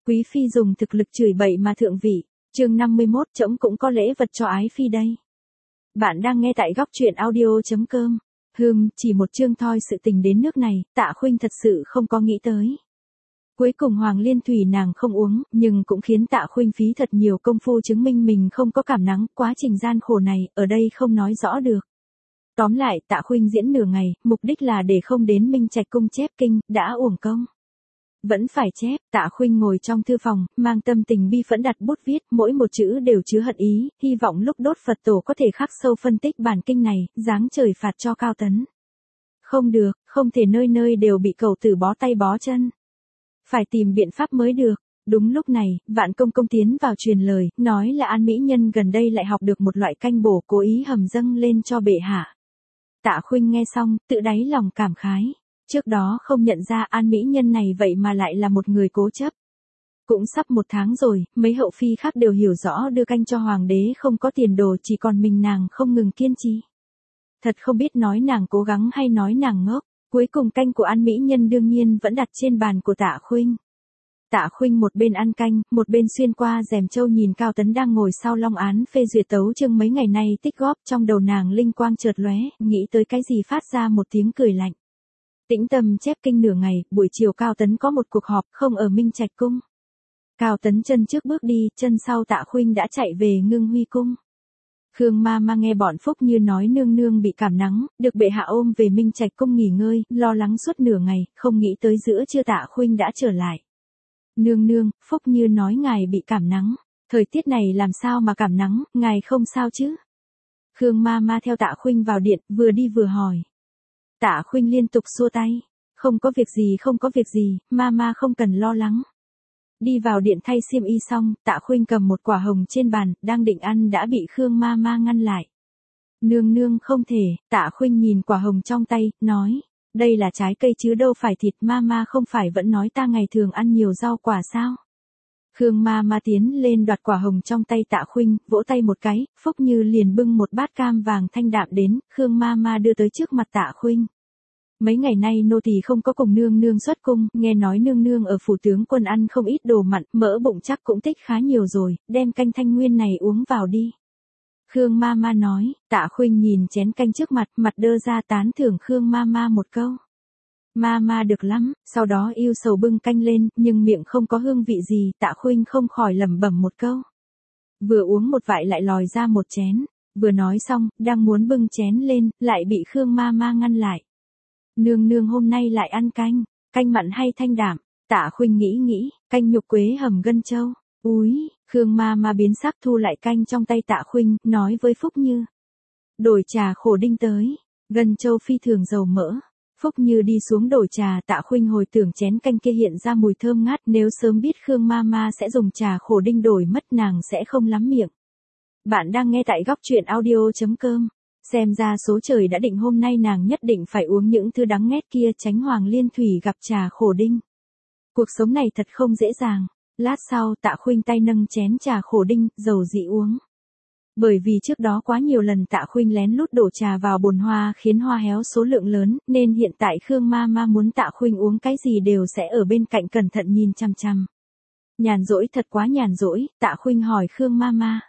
Quý phi dùng thực lực chửi bậy mà thượng vị. Chương 51, trẫm cũng có lễ vật cho ái phi đây. Bạn đang nghe tại góc truyện audio.com. Chỉ một chương thôi sự tình đến nước này, Tạ Khuynh thật sự không có nghĩ tới. Cuối cùng Hoàng Liên Thủy nàng không uống, nhưng cũng khiến Tạ Khuynh phí thật nhiều công phu chứng minh mình không có cảm nắng, quá trình gian khổ này, ở đây không nói rõ được. Tóm lại, Tạ Khuynh diễn nửa ngày, mục đích là để không đến Minh Trạch cung chép kinh, đã uổng công. Vẫn phải chép, Tạ Khuynh ngồi trong thư phòng, mang tâm tình bi phẫn đặt bút viết, mỗi một chữ đều chứa hận ý, hy vọng lúc đốt Phật tổ có thể khắc sâu phân tích bản kinh này, giáng trời phạt cho Cao Tấn. Không được, không thể nơi nơi đều bị cẩu tử bó tay bó chân. Phải tìm biện pháp mới được. Đúng lúc này, Vạn Công Công tiến vào truyền lời, nói là An Mỹ Nhân gần đây lại học được một loại canh bổ cố ý hầm dâng lên cho bệ hạ. Tạ Khuynh nghe xong, tự đáy lòng cảm khái. Trước đó không nhận ra An Mỹ Nhân này vậy mà lại là một người cố chấp. Cũng sắp 1 tháng rồi, mấy hậu phi khác đều hiểu rõ đưa canh cho hoàng đế không có tiền đồ, chỉ còn mình nàng không ngừng kiên trì. Thật không biết nói nàng cố gắng hay nói nàng ngốc. Cuối cùng canh của An Mỹ Nhân đương nhiên vẫn đặt trên bàn của Tạ Khuynh. Tạ Khuynh một bên ăn canh, một bên xuyên qua rèm châu nhìn Cao Tấn đang ngồi sau long án phê duyệt tấu chương mấy ngày nay tích góp, trong đầu nàng linh quang chợt lóe, nghĩ tới cái gì phát ra một tiếng cười lạnh. Tĩnh tâm chép kinh nửa ngày, buổi chiều Cao Tấn có một cuộc họp, không ở Minh Trạch cung. Cao Tấn chân trước bước đi, chân sau Tạ Khuynh đã chạy về Ngưng Huy cung. Khương ma ma nghe bọn Phúc Như nói nương nương bị cảm nắng, được bệ hạ ôm về Minh Trạch cung nghỉ ngơi, lo lắng suốt nửa ngày, không nghĩ tới giữa trưa Tạ Khuynh đã trở lại. Nương nương, Phúc Như nói ngài bị cảm nắng, thời tiết này làm sao mà cảm nắng, ngài không sao chứ? Khương ma ma theo Tạ Khuynh vào điện, vừa đi vừa hỏi. Tạ Khuynh liên tục xua tay, không có việc gì không có việc gì, ma ma không cần lo lắng. Đi vào điện thay xiêm y xong, Tạ Khuynh cầm một quả hồng trên bàn, đang định ăn đã bị Khương ma ma ngăn lại. Nương nương không thể, Tạ Khuynh nhìn quả hồng trong tay, nói, đây là trái cây chứ đâu phải thịt, ma ma không phải vẫn nói ta ngày thường ăn nhiều rau quả sao? Khương ma ma tiến lên đoạt quả hồng trong tay Tạ Khuynh, vỗ tay một cái, Phúc Như liền bưng một bát cam vàng thanh đạm đến, Khương ma ma đưa tới trước mặt Tạ Khuynh. Mấy ngày nay nô tỳ không có cùng nương nương xuất cung, nghe nói nương nương ở phủ tướng quân ăn không ít đồ mặn, mỡ bụng chắc cũng tích khá nhiều rồi, đem canh thanh nguyên này uống vào đi. Khương ma ma nói, Tạ Khuynh nhìn chén canh trước mặt, mặt đơ ra tán thưởng Khương ma ma một câu. Ma ma được lắm, sau đó yêu sầu bưng canh lên, nhưng miệng không có hương vị gì, Tạ Khuynh không khỏi lẩm bẩm một câu. Vừa uống một vại lại lòi ra một chén, vừa nói xong, đang muốn bưng chén lên, lại bị Khương ma ma ngăn lại. Nương nương hôm nay lại ăn canh, canh mặn hay thanh đạm? Tạ Khuynh nghĩ, canh nhục quế hầm gân châu. Úi, Khương ma ma biến sắc thu lại canh trong tay Tạ Khuynh, nói với Phúc Như. Đổi trà khổ đinh tới, gân châu phi thường dầu mỡ. Phúc Như đi xuống đổi trà, Tạ Khuynh hồi tưởng chén canh kia hiện ra mùi thơm ngát, nếu sớm biết Khương ma ma sẽ dùng trà khổ đinh đổi mất nàng sẽ không lắm miệng. Bạn đang nghe tại góc truyện audio.com. Xem ra số trời đã định hôm nay nàng nhất định phải uống những thứ đắng nghét kia, tránh Hoàng Liên Thủy gặp trà khổ đinh. Cuộc sống này thật không dễ dàng. Lát sau Tạ Khuynh tay nâng chén trà khổ đinh, dầu dị uống. Bởi vì trước đó quá nhiều lần Tạ Khuynh lén lút đổ trà vào bồn hoa khiến hoa héo số lượng lớn, nên hiện tại Khương ma ma muốn Tạ Khuynh uống cái gì đều sẽ ở bên cạnh cẩn thận nhìn chăm chăm. Nhàn rỗi, thật quá nhàn rỗi, Tạ Khuynh hỏi Khương ma ma.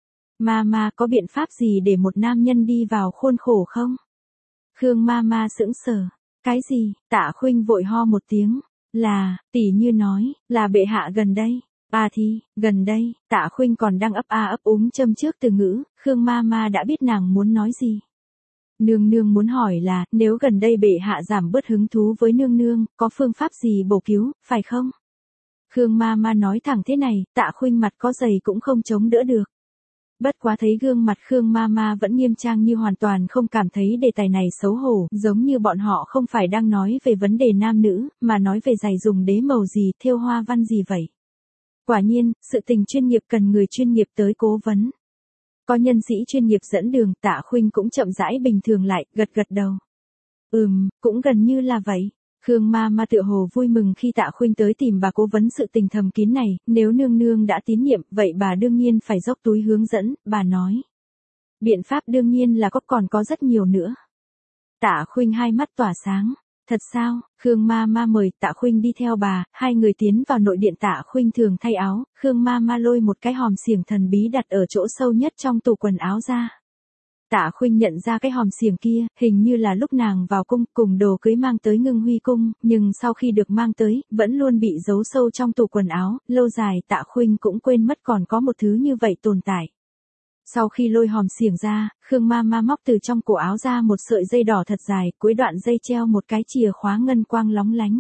Ma ma có biện pháp gì để một nam nhân đi vào khuôn khổ không? Khương ma ma sững sờ. Cái gì? Tạ Khuynh vội ho một tiếng. Là, tỷ như nói, là bệ hạ gần đây. À thì, gần đây, Tạ Khuynh còn đang ấp úng châm trước từ ngữ, Khương ma ma đã biết nàng muốn nói gì. Nương nương muốn hỏi là, nếu gần đây bệ hạ giảm bớt hứng thú với nương nương, có phương pháp gì bổ cứu, phải không? Khương ma ma nói thẳng thế này, Tạ Khuynh mặt có dày cũng không chống đỡ được. Bất quá thấy gương mặt Khương ma ma vẫn nghiêm trang như hoàn toàn không cảm thấy đề tài này xấu hổ, giống như bọn họ không phải đang nói về vấn đề nam nữ, mà nói về giày dùng đế màu gì, thêu hoa văn gì vậy. Quả nhiên, sự tình chuyên nghiệp cần người chuyên nghiệp tới cố vấn. Có nhân sĩ chuyên nghiệp dẫn đường, Tạ Khuynh cũng chậm rãi bình thường lại, gật đầu. Cũng gần như là vậy. Khương ma ma tựa hồ vui mừng khi Tạ Khuynh tới tìm bà cố vấn sự tình thầm kín này, nếu nương nương đã tín nhiệm, vậy bà đương nhiên phải dốc túi hướng dẫn, bà nói. Biện pháp đương nhiên là còn có rất nhiều nữa. Tạ Khuynh hai mắt tỏa sáng. Thật sao? Khương Mama mời Tạ Khuynh đi theo bà, hai người tiến vào nội điện. Tạ Khuynh thường thay áo, Khương Mama lôi một cái hòm xiềng thần bí đặt ở chỗ sâu nhất trong tủ quần áo ra. Tạ Khuynh nhận ra cái hòm xiềng kia, hình như là lúc nàng vào cung cùng đồ cưới mang tới Ngưng Huy cung, nhưng sau khi được mang tới, vẫn luôn bị giấu sâu trong tủ quần áo, lâu dài Tạ Khuynh cũng quên mất còn có một thứ như vậy tồn tại. Sau khi lôi hòm xiềng ra, Khương Mama móc từ trong cổ áo ra một sợi dây đỏ thật dài, cuối đoạn dây treo một cái chìa khóa ngân quang lóng lánh.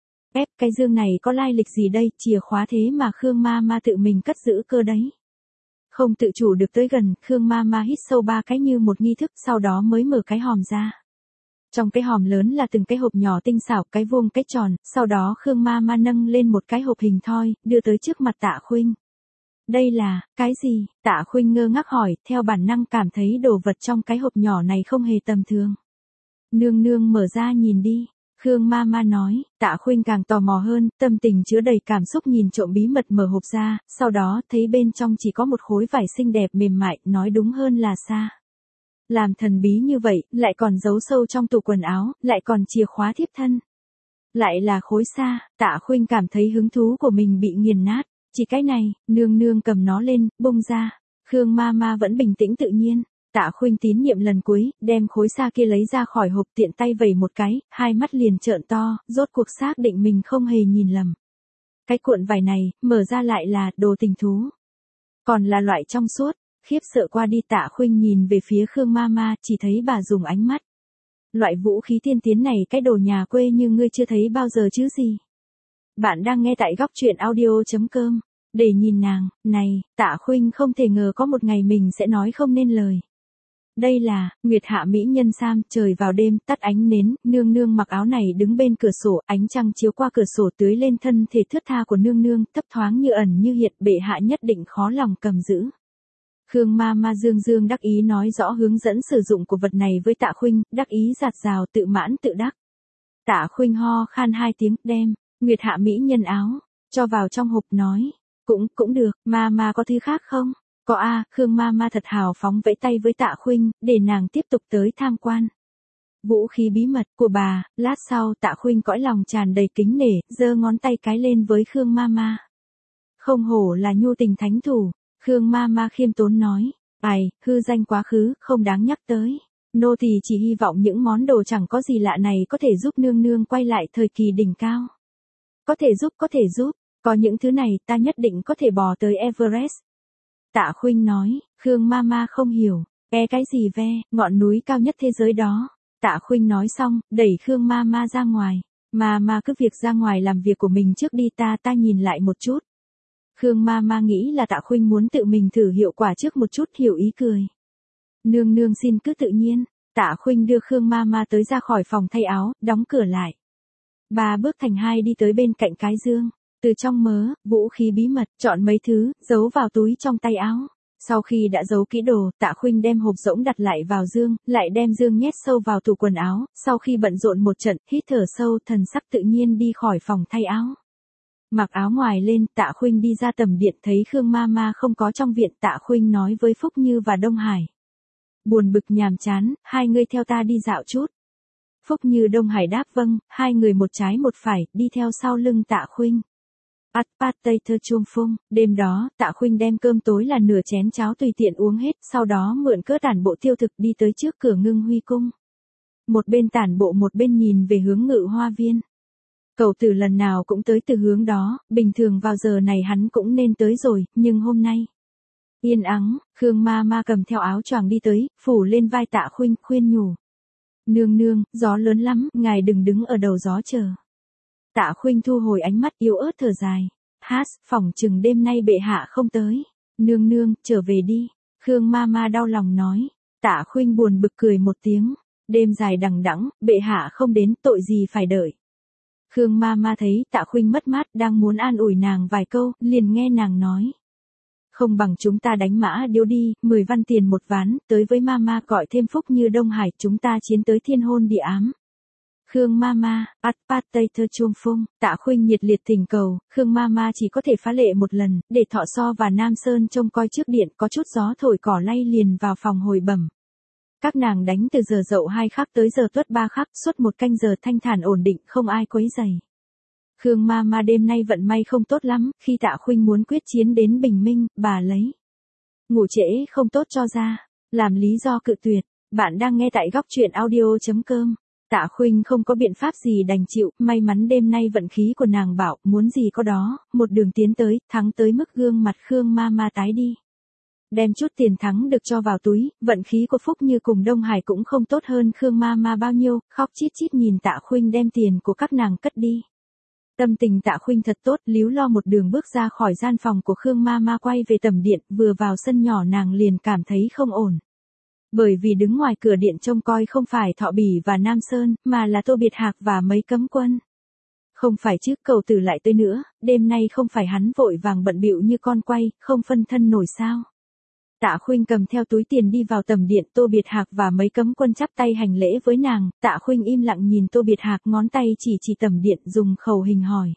Cái dương này có lai lịch gì đây, chìa khóa thế mà Khương Mama tự mình cất giữ cơ đấy. Không tự chủ được tới gần, Khương Mama hít sâu 3 cái như một nghi thức, sau đó mới mở cái hòm ra. Trong cái hòm lớn là từng cái hộp nhỏ tinh xảo, cái vuông cái tròn, sau đó Khương Mama nâng lên một cái hộp hình thoi, đưa tới trước mặt Tạ Khuynh. Đây là, cái gì? Tạ Khuynh ngơ ngác hỏi, theo bản năng cảm thấy đồ vật trong cái hộp nhỏ này không hề tầm thường. Nương nương mở ra nhìn đi. Khương Mama nói. Tạ Khuynh càng tò mò hơn, tâm tình chứa đầy cảm xúc nhìn trộm bí mật mở hộp ra, sau đó thấy bên trong chỉ có một khối vải xinh đẹp mềm mại, nói đúng hơn là sa. Làm thần bí như vậy, lại còn giấu sâu trong tủ quần áo, lại còn chìa khóa thiếp thân. Lại là khối sa. Tạ Khuynh cảm thấy hứng thú của mình bị nghiền nát. Chỉ cái này, nương nương cầm nó lên, bung ra. Khương Mama vẫn bình tĩnh tự nhiên. Tạ Khuynh tín nhiệm lần cuối, đem khối sa kia lấy ra khỏi hộp, tiện tay vẩy một cái, hai mắt liền trợn to, rốt cuộc xác định mình không hề nhìn lầm. Cái cuộn vải này, mở ra lại là đồ tình thú. Còn là loại trong suốt. Khiếp sợ qua đi, Tạ Khuynh nhìn về phía Khương Mama, chỉ thấy bà dùng ánh mắt. Loại vũ khí tiên tiến này, cái đồ nhà quê như ngươi chưa thấy bao giờ chứ gì. Bạn đang nghe tại góc truyện audio.com. Để nhìn nàng, này, Tạ Khuynh không thể ngờ có một ngày mình sẽ nói không nên lời. Đây là, Nguyệt Hạ Mỹ Nhân Sam, trời vào đêm, tắt ánh nến, nương nương mặc áo này đứng bên cửa sổ, ánh trăng chiếu qua cửa sổ tưới lên thân thể thướt tha của nương nương, thấp thoáng như ẩn như hiện, bệ hạ nhất định khó lòng cầm giữ. Khương Mama dương dương đắc ý nói rõ hướng dẫn sử dụng của vật này với Tạ Khuynh, đắc ý giạt rào tự mãn tự đắc. Tạ Khuynh ho khan 2 tiếng, đem Nguyệt Hạ Mỹ Nhân áo cho vào trong hộp nói, cũng được, Mama có thứ khác không? Có a. Khương Mama thật hào phóng vẫy tay với Tạ Khuynh, để nàng tiếp tục tới tham quan. Vũ khí bí mật của bà. Lát sau Tạ Khuynh cõi lòng tràn đầy kính nể, giơ ngón tay cái lên với Khương Mama. Không hổ là nhu tình thánh thủ. Khương Mama khiêm tốn nói, hư danh quá khứ, không đáng nhắc tới. Nô tỳ chỉ hy vọng những món đồ chẳng có gì lạ này có thể giúp nương nương quay lại thời kỳ đỉnh cao. Có thể giúp, có những thứ này ta nhất định có thể bò tới Everest. Tạ Khuynh nói. Khương Mama không hiểu, cái gì ve, ngọn núi cao nhất thế giới đó. Tạ Khuynh nói xong, đẩy Khương Mama ra ngoài. Mama cứ việc ra ngoài làm việc của mình trước đi, ta nhìn lại một chút. Khương Mama nghĩ là Tạ Khuynh muốn tự mình thử hiệu quả trước một chút, hiểu ý cười. Nương nương xin cứ tự nhiên. Tạ Khuynh đưa Khương Mama tới ra khỏi phòng thay áo, đóng cửa lại. 3 bước thành 2 đi tới bên cạnh cái dương. Từ trong mớ, vũ khí bí mật, chọn mấy thứ, giấu vào túi trong tay áo. Sau khi đã giấu kỹ đồ, Tạ Khuynh đem hộp rỗng đặt lại vào dương, lại đem dương nhét sâu vào tủ quần áo. Sau khi bận rộn một trận, hít thở sâu, thần sắc tự nhiên đi khỏi phòng thay áo. Mặc áo ngoài lên, Tạ Khuynh đi ra tầm điện, thấy Khương Mama không có trong viện. Tạ Khuynh nói với Phúc Như và Đông Hải. Buồn bực nhàm chán, hai người theo ta đi dạo chút. Phúc Như Đông Hải đáp vâng, hai người một trái một phải, đi theo sau lưng Tạ Khuynh. Potato chuông phung. Đêm đó, Tạ Khuynh đem cơm tối là nửa chén cháo tùy tiện uống hết, sau đó mượn cỡ tản bộ tiêu thực đi tới trước cửa Ngưng Huy cung. Một bên tản bộ một bên nhìn về hướng Ngự Hoa viên. Cậu Tử lần nào cũng tới từ hướng đó, bình thường vào giờ này hắn cũng nên tới rồi, nhưng hôm nay. Yên ắng, Khương Mama cầm theo áo choàng đi tới, phủ lên vai Tạ Khuynh, khuyên nhủ. Nương nương, gió lớn lắm, ngài đừng đứng ở đầu gió chờ. Tạ Khuynh thu hồi ánh mắt yếu ớt thở dài. Phỏng chừng đêm nay bệ hạ không tới. Nương nương, trở về đi. Khương Mama đau lòng nói. Tạ Khuynh buồn bực cười một tiếng. Đêm dài đằng đẵng, bệ hạ không đến, tội gì phải đợi. Khương Mama thấy Tạ Khuynh mất mát, đang muốn an ủi nàng vài câu, liền nghe nàng nói. Không bằng chúng ta đánh mã điếu đi, 10 văn tiền một ván, tới với Mama gọi thêm Phúc Như Đông Hải, chúng ta chiến tới thiên hôn địa ám. Khương Mama, potato chuông phung. Tạ Khuynh nhiệt liệt thỉnh cầu, Khương Mama chỉ có thể phá lệ một lần, để Thọ So và Nam Sơn trông coi trước điện, có chút gió thổi cỏ lay liền vào phòng hồi bẩm. Các nàng đánh từ giờ dậu 2 khắc tới giờ tuất 3 khắc, suốt 1 canh giờ thanh thản ổn định, không ai quấy rầy. Khương Mama đêm nay vận may không tốt lắm, khi Tạ Khuynh muốn quyết chiến đến bình minh, bà lấy ngủ trễ không tốt cho ra, làm lý do cự tuyệt. Bạn đang nghe tại góc truyện audio.com. Tạ Khuynh không có biện pháp gì đành chịu, may mắn đêm nay vận khí của nàng bảo, muốn gì có đó, một đường tiến tới, thắng tới mức gương mặt Khương Mama tái đi. Đem chút tiền thắng được cho vào túi, vận khí của Phúc Như cùng Đông Hải cũng không tốt hơn Khương Mama bao nhiêu, khóc chít chít nhìn Tạ Khuynh đem tiền của các nàng cất đi. Tâm tình Tạ Khuynh thật tốt, líu lo một đường bước ra khỏi gian phòng của Khương Mama quay về tầm điện, vừa vào sân nhỏ nàng liền cảm thấy không ổn. Bởi vì đứng ngoài cửa điện trông coi không phải Thọ Bỉ và Nam Sơn, mà là Tô Biệt Hạc và mấy cấm quân. Không phải chứ, Cầu Tử lại tới nữa, đêm nay không phải hắn vội vàng bận bịu như con quay, không phân thân nổi sao. Tạ Khuynh cầm theo túi tiền đi vào tầm điện, Tô Biệt Hạc và mấy cấm quân chắp tay hành lễ với nàng, Tạ Khuynh im lặng nhìn Tô Biệt Hạc ngón tay chỉ tầm điện dùng khẩu hình hỏi.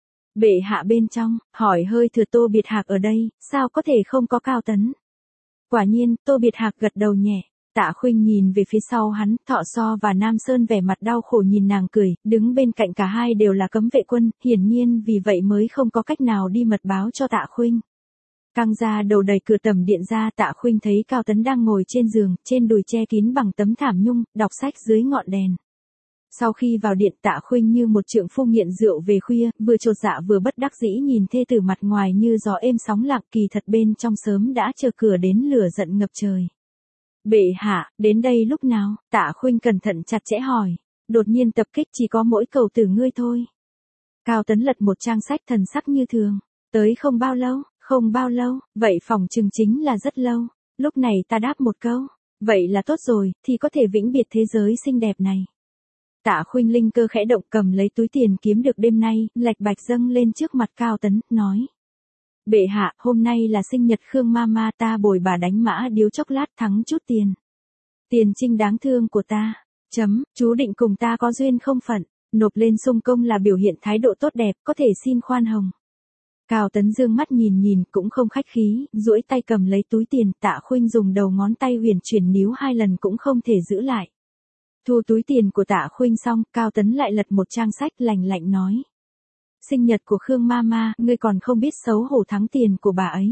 Bệ hạ bên trong, hỏi hơi thừa Tô Biệt Hạc ở đây, sao có thể không có Cao Tấn. Quả nhiên, Tô Biệt Hạc gật đầu nhẹ. Tạ Khuynh nhìn về phía sau hắn, Thọ So và Nam Sơn vẻ mặt đau khổ nhìn nàng cười, đứng bên cạnh cả hai đều là cấm vệ quân, hiển nhiên vì vậy mới không có cách nào đi mật báo cho Tạ Khuynh. Căng ra đầu đẩy cửa tầm điện ra, Tạ Khuynh thấy Cao Tấn đang ngồi trên giường, trên đùi che kín bằng tấm thảm nhung, đọc sách dưới ngọn đèn. Sau khi vào điện, Tạ Khuynh như một trượng phu nghiện rượu về khuya, vừa chột dạ vừa bất đắc dĩ nhìn thê tử mặt ngoài như gió êm sóng lặng, kỳ thật bên trong sớm đã chờ cửa đến lửa giận ngập trời. Bệ hạ, đến đây lúc nào? Tạ Khuynh cẩn thận chặt chẽ hỏi. Đột nhiên tập kích chỉ có mỗi Cầu Tử ngươi thôi. Cao Tấn lật một trang sách thần sắc như thường. Tới không bao lâu, vậy phòng chừng chính là rất lâu. Lúc này ta đáp một câu. Vậy là tốt rồi, thì có thể vĩnh biệt thế giới xinh đẹp này. Tạ Khuynh linh cơ khẽ động cầm lấy túi tiền kiếm được đêm nay, lạch bạch dâng lên trước mặt Cao Tấn, nói. Bệ hạ, hôm nay là sinh nhật Khương Mama, ta bồi bà đánh mã điếu chốc lát thắng chút tiền. Tiền trinh đáng thương của ta. Chú định cùng ta có duyên không phận, nộp lên xung công là biểu hiện thái độ tốt đẹp, có thể xin khoan hồng. Cao Tấn dương mắt nhìn cũng không khách khí, duỗi tay cầm lấy túi tiền, Tạ Khuynh dùng đầu ngón tay huyền chuyển níu 2 lần cũng không thể giữ lại. Thu túi tiền của Tạ Khuynh xong, Cao Tấn lại lật một trang sách lạnh lạnh nói. Sinh nhật của Khương Mama, ngươi còn không biết xấu hổ thắng tiền của bà ấy.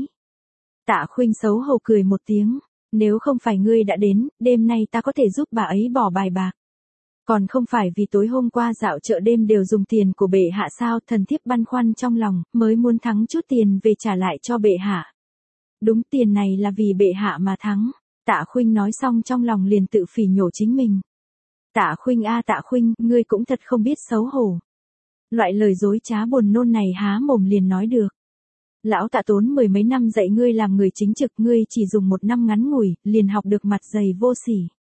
Tạ Khuynh xấu hổ cười một tiếng, nếu không phải ngươi đã đến, đêm nay ta có thể giúp bà ấy bỏ bài bạc. Còn không phải vì tối hôm qua dạo chợ đêm đều dùng tiền của bệ hạ sao, thần thiếp băn khoăn trong lòng, mới muốn thắng chút tiền về trả lại cho bệ hạ. Đúng, tiền này là vì bệ hạ mà thắng. Tạ Khuynh nói xong trong lòng liền tự phỉ nhổ chính mình. Tạ Khuynh a Tạ Khuynh, ngươi cũng thật không biết xấu hổ. Loại lời dối trá buồn nôn này há mồm liền nói được. Lão Tạ tốn 10 mấy năm dạy ngươi làm người chính trực, ngươi chỉ dùng 1 năm ngắn ngủi, liền học được mặt dày vô sỉ.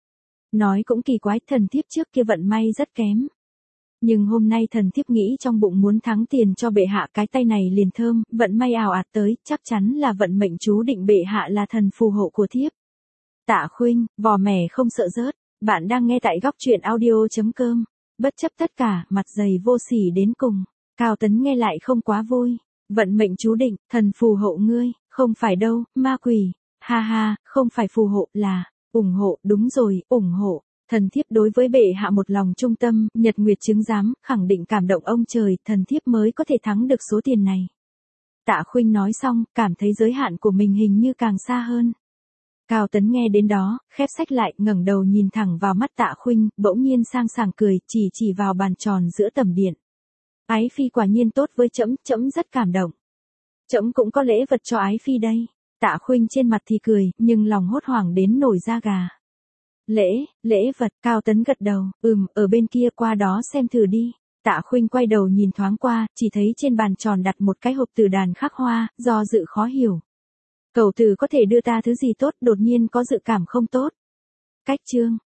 Nói cũng kỳ quái, thần thiếp trước kia vận may rất kém. Nhưng hôm nay thần thiếp nghĩ trong bụng muốn thắng tiền cho bệ hạ, cái tay này liền thơm, vận may ào ạt tới, chắc chắn là vận mệnh chú định, bệ hạ là thần phù hộ của thiếp. Tạ Khuynh, vò mẻ không sợ rớt, bạn đang nghe tại góc truyện audio.com. Bất chấp tất cả, mặt dày vô sỉ đến cùng. Cao Tấn nghe lại không quá vui. Vận mệnh chú định, thần phù hộ ngươi, không phải đâu, ma quỷ. Ha ha, không phải phù hộ, là ủng hộ, đúng rồi, ủng hộ. Thần thiếp đối với bệ hạ một lòng trung tâm, nhật nguyệt chứng giám, khẳng định cảm động ông trời, thần thiếp mới có thể thắng được số tiền này. Tạ Khuynh nói xong, cảm thấy giới hạn của mình hình như càng xa hơn. Cao Tấn nghe đến đó, khép sách lại, ngẩng đầu nhìn thẳng vào mắt Tạ Khuynh, bỗng nhiên sang sảng cười, chỉ vào bàn tròn giữa tầm điện. Ái phi quả nhiên tốt với trẫm rất cảm động. Trẫm cũng có lễ vật cho ái phi đây. Tạ Khuynh trên mặt thì cười, nhưng lòng hốt hoảng đến nổi da gà. Lễ vật, Cao Tấn gật đầu, ở bên kia, qua đó xem thử đi. Tạ Khuynh quay đầu nhìn thoáng qua, chỉ thấy trên bàn tròn đặt một cái hộp từ đàn khắc hoa, do dự khó hiểu. Cầu Tử có thể đưa ta thứ gì tốt, đột nhiên có dự cảm không tốt. Cách chương.